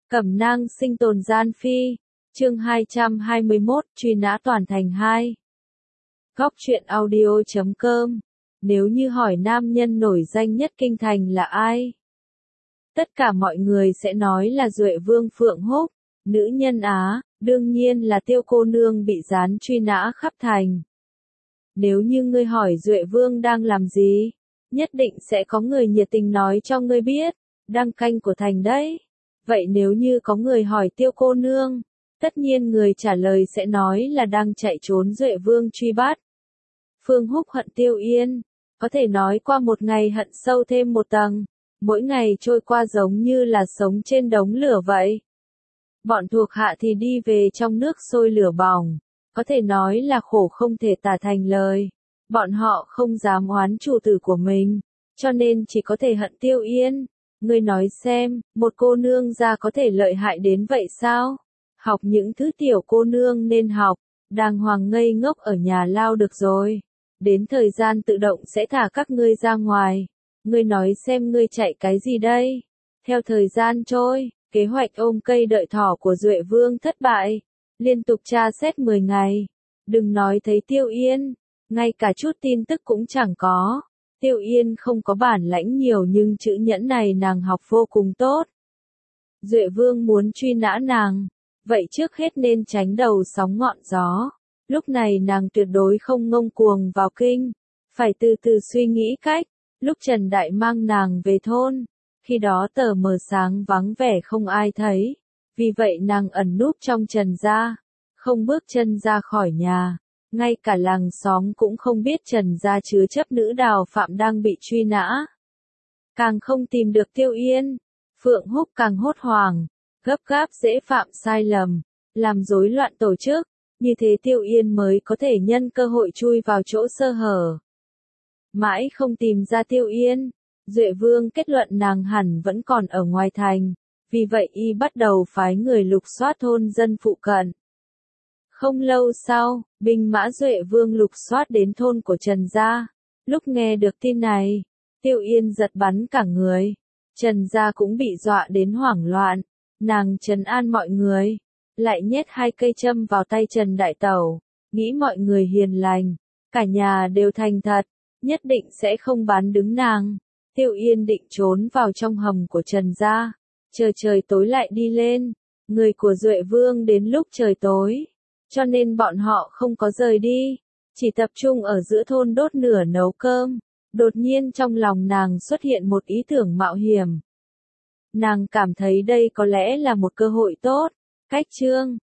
Cẩm nang sinh tồn gian phi. Chương 221, truy nã toàn thành 2. Góc truyện audio.com. Nếu như hỏi nam nhân nổi danh nhất kinh thành là ai? Tất cả mọi người sẽ nói là Duệ Vương Phượng Húc. Nữ nhân Á, đương nhiên là Tiêu cô nương bị gián truy nã khắp thành. Nếu như ngươi hỏi Duệ Vương đang làm gì, nhất định sẽ có người nhiệt tình nói cho ngươi biết, đang canh của thành đấy. Vậy nếu như có người hỏi Tiêu cô nương, tất nhiên người trả lời sẽ nói là đang chạy trốn Duệ Vương truy bắt. Phương Húc hận Tiêu Yên, có thể nói qua một ngày hận sâu thêm một tầng, mỗi ngày trôi qua giống như là sống trên đống lửa vậy. Bọn thuộc hạ thì đi về trong nước sôi lửa bỏng, có thể nói là khổ không thể tả thành lời. Bọn họ không dám oán chủ tử của mình, cho nên chỉ có thể hận Tiêu Yên. Ngươi nói xem, một cô nương gia có thể lợi hại đến vậy sao? Học những thứ tiểu cô nương nên học, đàng hoàng ngây ngốc ở nhà lao được rồi. Đến thời gian tự động sẽ thả các ngươi ra ngoài. Ngươi nói xem ngươi chạy cái gì đây? Theo thời gian trôi, kế hoạch ôm cây đợi thỏ của Duệ Vương thất bại. Liên tục tra xét 10 ngày. Đừng nói thấy Tiêu Yên, ngay cả chút tin tức cũng chẳng có. Tiêu Yên không có bản lãnh nhiều nhưng chữ nhẫn này nàng học vô cùng tốt. Duệ Vương muốn truy nã nàng, vậy trước hết nên tránh đầu sóng ngọn gió. Lúc này nàng tuyệt đối không ngông cuồng vào kinh, phải từ từ suy nghĩ cách. Lúc Trần Đại mang nàng về thôn, khi đó tờ mờ sáng vắng vẻ không ai thấy, vì vậy nàng ẩn núp trong Trần gia, không bước chân ra khỏi nhà. Ngay cả làng xóm cũng không biết Trần gia chứa chấp nữ đào phạm đang bị truy nã. Càng không tìm được Tiêu Yên, Phượng Húc càng hốt hoảng, gấp gáp dễ phạm sai lầm, làm rối loạn tổ chức, như thế Tiêu Yên mới có thể nhân cơ hội chui vào chỗ sơ hở. Mãi không tìm ra Tiêu Yên, Duệ Vương kết luận nàng hẳn vẫn còn ở ngoài thành, vì vậy y bắt đầu phái người lục soát thôn dân phụ cận. Không lâu sau, binh mã Duệ Vương lục soát đến thôn của Trần gia. Lúc nghe được tin này, Tiêu Yên giật bắn cả người. Trần gia cũng bị dọa đến hoảng loạn. Nàng trấn an mọi người, lại nhét 2 cây châm vào tay Trần Đại Tẩu, nghĩ mọi người hiền lành, cả nhà đều thành thật, nhất định sẽ không bán đứng nàng. Tiêu Yên định trốn vào trong hầm của Trần gia, chờ trời tối lại đi lên. Người của Duệ Vương đến lúc trời tối, cho nên bọn họ không có rời đi, chỉ tập trung ở giữa thôn đốt lửa nấu cơm. Đột nhiên trong lòng nàng xuất hiện một ý tưởng mạo hiểm. Nàng cảm thấy đây có lẽ là một cơ hội tốt. Cách chương